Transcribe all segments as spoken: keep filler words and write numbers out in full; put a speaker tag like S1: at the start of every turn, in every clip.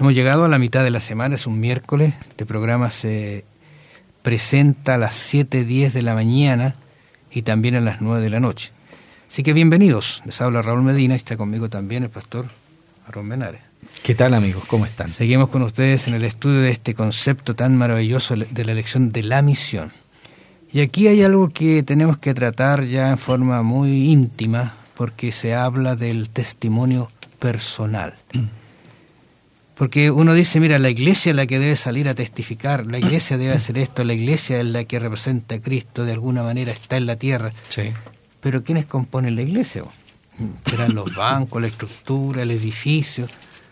S1: Hemos llegado a la mitad de la semana, es un miércoles. Este programa se presenta a las siete diez de la mañana y también a las nueve de la noche. Así que bienvenidos. Les habla Raúl Medina y está conmigo también el pastor Aarón Menares.
S2: ¿Qué tal, amigos? ¿Cómo están?
S1: Seguimos con ustedes en el estudio de este concepto tan maravilloso de la elección de la misión. Y aquí hay algo que tenemos que tratar ya en forma muy íntima, porque se habla del testimonio personal. Mm. Porque uno dice, mira, la iglesia es la que debe salir a testificar, la iglesia debe hacer esto, la iglesia es la que representa a Cristo, de alguna manera está en la tierra.
S2: Sí.
S1: Pero ¿quiénes componen la iglesia? ¿Serán los bancos, la estructura, el edificio?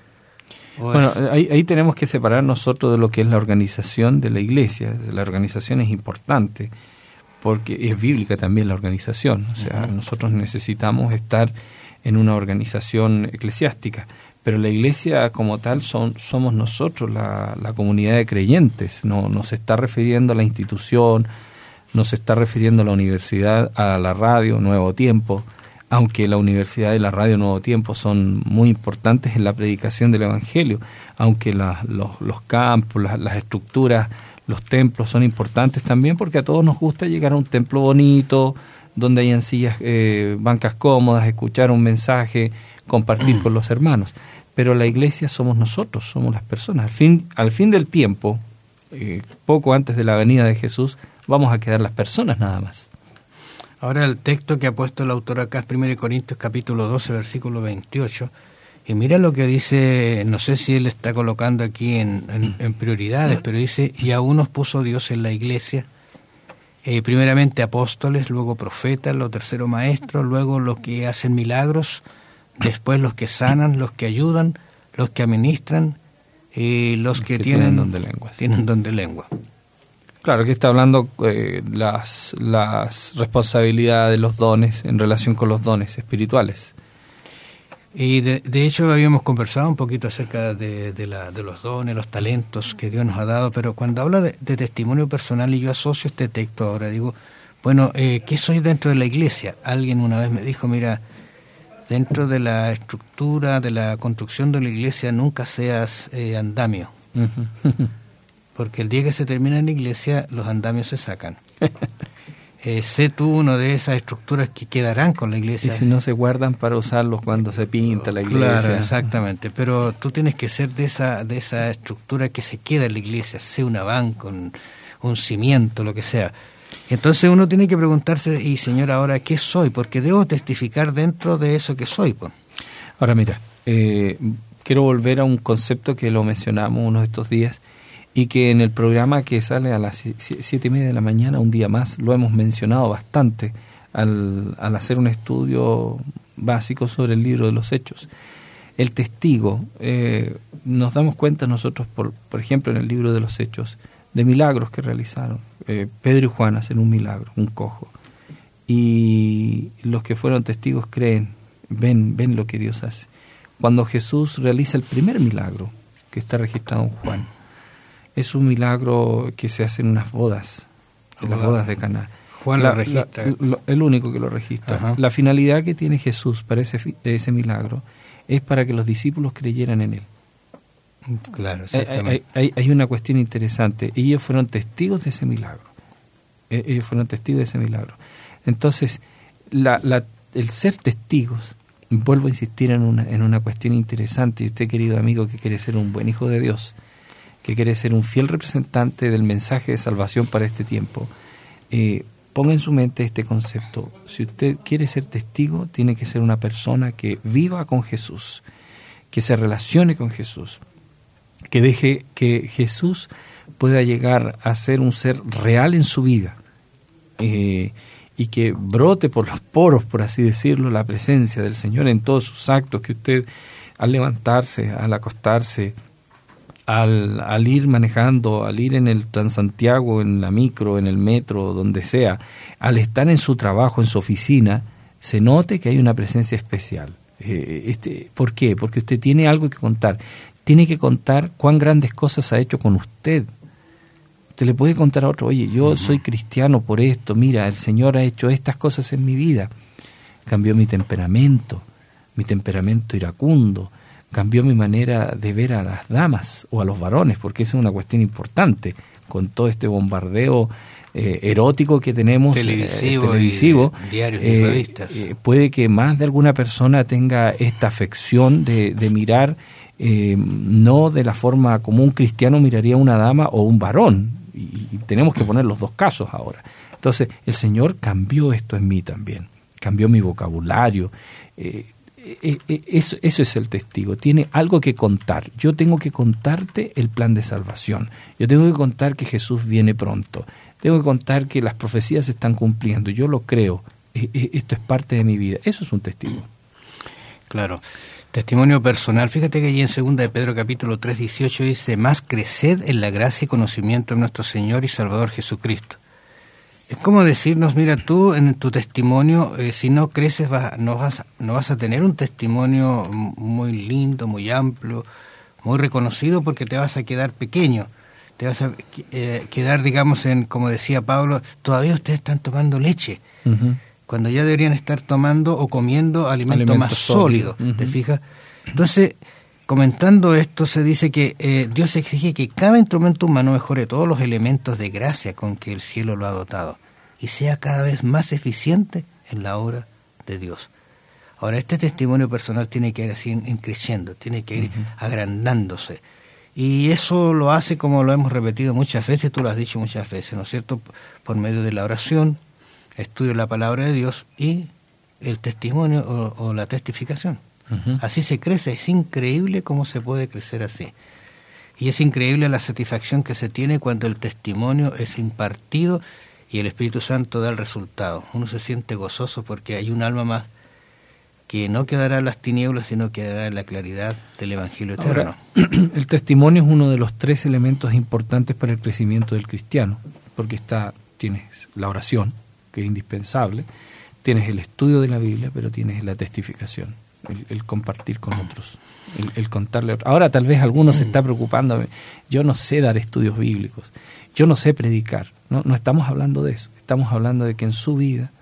S2: Bueno, ahí, ahí tenemos que separar nosotros de lo que es la organización de la iglesia. La organización es importante, porque es bíblica también la organización. O sea, uh-huh. nosotros necesitamos estar en una organización eclesiástica. Pero la iglesia como tal son, somos nosotros, la, la comunidad de creyentes. No, no se está refiriendo a la institución, no se está refiriendo a la universidad, a la radio Nuevo Tiempo, aunque la universidad y la radio Nuevo Tiempo son muy importantes en la predicación del Evangelio, aunque la, los, los campos, las, las estructuras, los templos son importantes también, porque a todos nos gusta llegar a un templo bonito, donde hayan sillas, eh, bancas cómodas, escuchar un mensaje, compartir mm. con los hermanos. Pero la iglesia somos nosotros, somos las personas. Al fin, al fin del tiempo, eh, poco antes de la venida de Jesús, vamos a quedar las personas nada más.
S1: Ahora el texto que ha puesto el autor acá es primera Corintios capítulo doce, versículo veintiocho. Y mira lo que dice, no sé si él está colocando aquí en, en, en prioridades, pero dice, y a unos puso Dios en la iglesia, eh, primeramente apóstoles, luego profetas, los terceros maestros, luego los que hacen milagros, después los que sanan, los que ayudan, los que administran y los que, que tienen,
S2: tienen don de lenguas.
S1: Tienen don de lengua.
S2: Claro, que está hablando eh, las, las responsabilidades de los dones en relación con los dones espirituales.
S1: Y de, de hecho habíamos conversado un poquito acerca de, de, la, de los dones, los talentos que Dios nos ha dado, pero cuando habla de, de testimonio personal y yo asocio este texto ahora, digo, bueno, eh, ¿qué soy dentro de la iglesia? Alguien una vez me dijo, mira, dentro de la estructura, de la construcción de la iglesia, nunca seas eh, andamio. Uh-huh. Porque el día que se termina en la iglesia, los andamios se sacan. Eh, sé tú uno de esas estructuras que quedarán con la iglesia.
S2: Y si no se guardan para usarlos cuando se pinta la iglesia.
S1: Claro, exactamente. Pero tú tienes que ser de esa de esa estructura que se queda en la iglesia, sea una banca, un, un cimiento, lo que sea. Entonces uno tiene que preguntarse, y Señor, ahora, ¿qué soy? Porque debo testificar dentro de eso que soy. Pues.
S2: Ahora mira, eh, quiero volver a un concepto que lo mencionamos uno de estos días, y que en el programa que sale a las siete y media de la mañana, un día más, lo hemos mencionado bastante al, al hacer un estudio básico sobre el libro de los Hechos. El testigo, eh, nos damos cuenta nosotros, por, por ejemplo, en el libro de los Hechos, de milagros que realizaron. Eh, Pedro y Juan hacen un milagro, un cojo. Y los que fueron testigos creen, ven, ven lo que Dios hace. Cuando Jesús realiza el primer milagro, que está registrado en Juan, es un milagro que se hace en unas bodas, en las bodas de Caná.
S1: Juan
S2: la,
S1: lo registra.
S2: La, lo, el único que lo registra. Ajá. La finalidad que tiene Jesús para ese, ese milagro es para que los discípulos creyeran en él.
S1: Claro, exactamente.
S2: Hay, hay, hay una cuestión interesante. Ellos fueron testigos de ese milagro. Ellos fueron testigos de ese milagro. Entonces, la, la, el ser testigos, vuelvo a insistir en una, en una cuestión interesante, y usted, querido amigo, que quiere ser un buen hijo de Dios, que quiere ser un fiel representante del mensaje de salvación para este tiempo, eh, ponga en su mente este concepto. Si usted quiere ser testigo, tiene que ser una persona que viva con Jesús, que se relacione con Jesús, que deje que Jesús pueda llegar a ser un ser real en su vida, eh, y que brote por los poros, por así decirlo, la presencia del Señor en todos sus actos, que usted al levantarse, al acostarse, Al, al ir manejando, al ir en el Transantiago, en la micro, en el metro, donde sea, al estar en su trabajo, en su oficina, se note que hay una presencia especial. Eh, este, ¿Por qué? Porque usted tiene algo que contar. Tiene que contar cuán grandes cosas ha hecho con usted. Usted le puede contar a otro, oye, yo uh-huh. soy cristiano por esto, mira, el Señor ha hecho estas cosas en mi vida. Cambió mi temperamento, mi temperamento iracundo. cambió mi manera de ver a las damas o a los varones, porque esa es una cuestión importante con todo este bombardeo eh, erótico que tenemos,
S1: televisivo,
S2: eh, televisivo
S1: y diarios
S2: eh,
S1: y revistas.
S2: Eh, puede que más de alguna persona tenga esta afección de, de mirar eh, no de la forma como un cristiano miraría a una dama o un varón, y, y tenemos que poner los dos casos ahora. Entonces el Señor cambió esto en mí también, cambió mi vocabulario. eh, eh, eh, eso, eso es el testigo, tiene algo que contar. Yo tengo que contarte el plan de salvación, yo tengo que contar que Jesús viene pronto, tengo que contar que las profecías se están cumpliendo, yo lo creo, esto es parte de mi vida. Eso es un testigo.
S1: Claro. Testimonio personal. Fíjate que allí en segunda de Pedro capítulo tres, dieciocho dice: más creced en la gracia y conocimiento de nuestro Señor y Salvador Jesucristo. Es como decirnos, mira, tú en tu testimonio, eh, si no creces, vas, no, vas, no vas a tener un testimonio muy lindo, muy amplio, muy reconocido, porque te vas a quedar pequeño. Te vas a eh, quedar, digamos, en, como decía Pablo, todavía ustedes están tomando leche, uh-huh. cuando ya deberían estar tomando o comiendo alimento, alimento más sólido, sólido uh-huh. ¿te fijas? Entonces, comentando esto, se dice que eh, Dios exige que cada instrumento humano mejore todos los elementos de gracia con que el cielo lo ha dotado y sea cada vez más eficiente en la obra de Dios. Ahora, este testimonio personal tiene que ir así en, en creciendo, tiene que ir uh-huh. agrandándose. Y eso lo hace, como lo hemos repetido muchas veces, tú lo has dicho muchas veces, ¿no es cierto?, por medio de la oración, estudio de la palabra de Dios y el testimonio o, o la testificación. Uh-huh. Así se crece. Es increíble cómo se puede crecer así. Y es increíble la satisfacción que se tiene cuando el testimonio es impartido y el Espíritu Santo da el resultado. Uno se siente gozoso porque hay un alma más que no quedará en las tinieblas, sino quedará en la claridad del Evangelio eterno.
S2: Ahora, el testimonio es uno de los tres elementos importantes para el crecimiento del cristiano, porque está, tienes la oración, que es indispensable, tienes el estudio de la Biblia, pero tienes la testificación, el, el compartir con otros, el, el contarle a otros. Ahora tal vez alguno se está preocupando, yo no sé dar estudios bíblicos, yo no sé predicar, no, no estamos hablando de eso, estamos hablando de que en su vida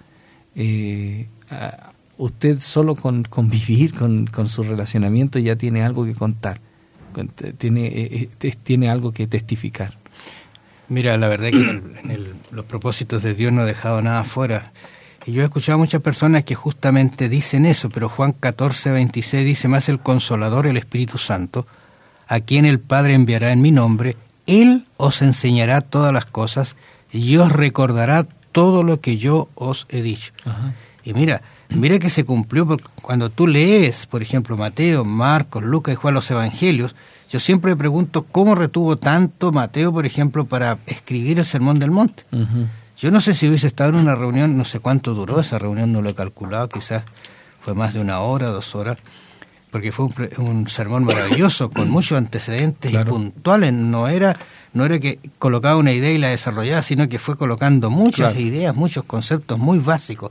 S2: eh, a, usted solo con, con vivir, con, con su relacionamiento ya tiene algo que contar, tiene, eh, tiene algo que testificar.
S1: Mira, la verdad es que en, el, en el, los propósitos de Dios no ha dejado nada fuera. Y yo he escuchado a muchas personas que justamente dicen eso, pero Juan catorce, veintiséis dice: más el Consolador, el Espíritu Santo, a quien el Padre enviará en mi nombre, Él os enseñará todas las cosas y os recordará todo lo que yo os he dicho. Ajá. Y mira, mira que se cumplió cuando tú lees, por ejemplo, Mateo, Marcos, Lucas y Juan, los evangelios. Yo siempre me pregunto cómo retuvo tanto Mateo, por ejemplo, para escribir el Sermón del Monte. Uh-huh. Yo no sé si hubiese estado en una reunión, no sé cuánto duró esa reunión, no lo he calculado, quizás fue más de una hora, dos horas, porque fue un, un sermón maravilloso, con muchos antecedentes claro. y puntuales. No era, no era que colocaba una idea y la desarrollaba, sino que fue colocando muchas claro. ideas, muchos conceptos muy básicos.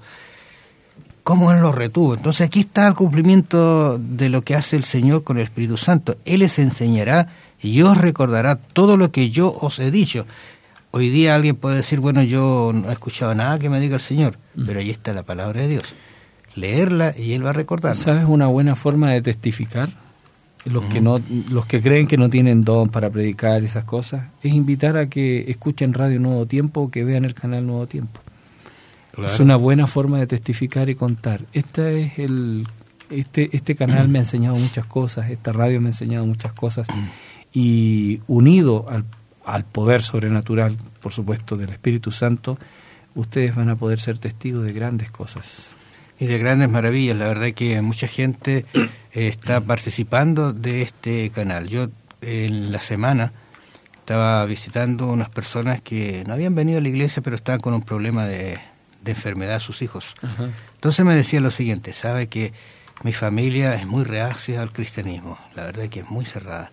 S1: ¿Cómo Él lo retuvo? Entonces aquí está el cumplimiento de lo que hace el Señor con el Espíritu Santo. Él les enseñará y os recordará todo lo que yo os he dicho. Hoy día alguien puede decir, bueno, yo no he escuchado nada que me diga el Señor, pero ahí está la palabra de Dios. Leerla y Él va a recordar.
S2: ¿Sabes una buena forma de testificar? Los uh-huh. que no, los que creen que no tienen don para predicar esas cosas, es invitar a que escuchen Radio Nuevo Tiempo o que vean el canal Nuevo Tiempo. Claro. Es una buena forma de testificar y contar. Este es el este este canal me ha enseñado muchas cosas, esta radio me ha enseñado muchas cosas, y unido al, al poder sobrenatural, por supuesto, del Espíritu Santo, ustedes van a poder ser testigos de grandes cosas.
S1: Y de grandes maravillas. La verdad que mucha gente eh, está participando de este canal. Yo en la semana estaba visitando unas personas que no habían venido a la iglesia, pero estaban con un problema de... de enfermedad a sus hijos. Ajá. Entonces me decía lo siguiente: sabe que mi familia es muy reacia al cristianismo, la verdad es que es muy cerrada,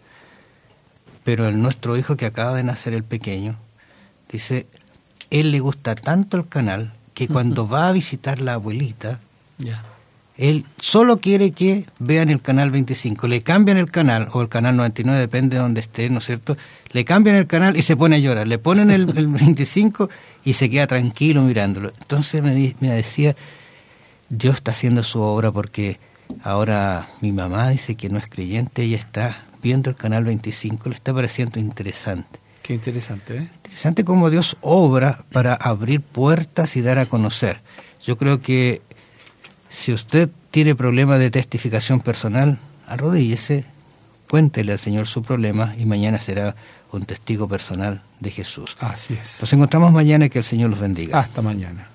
S1: pero el nuestro hijo que acaba de nacer, el pequeño, dice, él le gusta tanto el canal que cuando uh-huh. va a visitar la abuelita, yeah. él solo quiere que vean el canal veinticinco, le cambian el canal, o el canal noventa y nueve, depende de donde esté, ¿no es cierto? Le cambian el canal y se pone a llorar, le ponen el, el veinticinco y se queda tranquilo mirándolo. Entonces me, me decía, Dios está haciendo su obra porque Ahora mi mamá dice que no es creyente, ella está viendo el canal veinticinco, le está pareciendo interesante.
S2: Qué interesante, ¿eh?
S1: Interesante cómo Dios obra para abrir puertas y dar a conocer. Yo creo que si usted tiene problemas de testificación personal, arrodíllese, cuéntele al Señor su problema y mañana será un testigo personal de Jesús.
S2: Así es.
S1: Nos encontramos mañana y que el Señor los bendiga.
S2: Hasta mañana.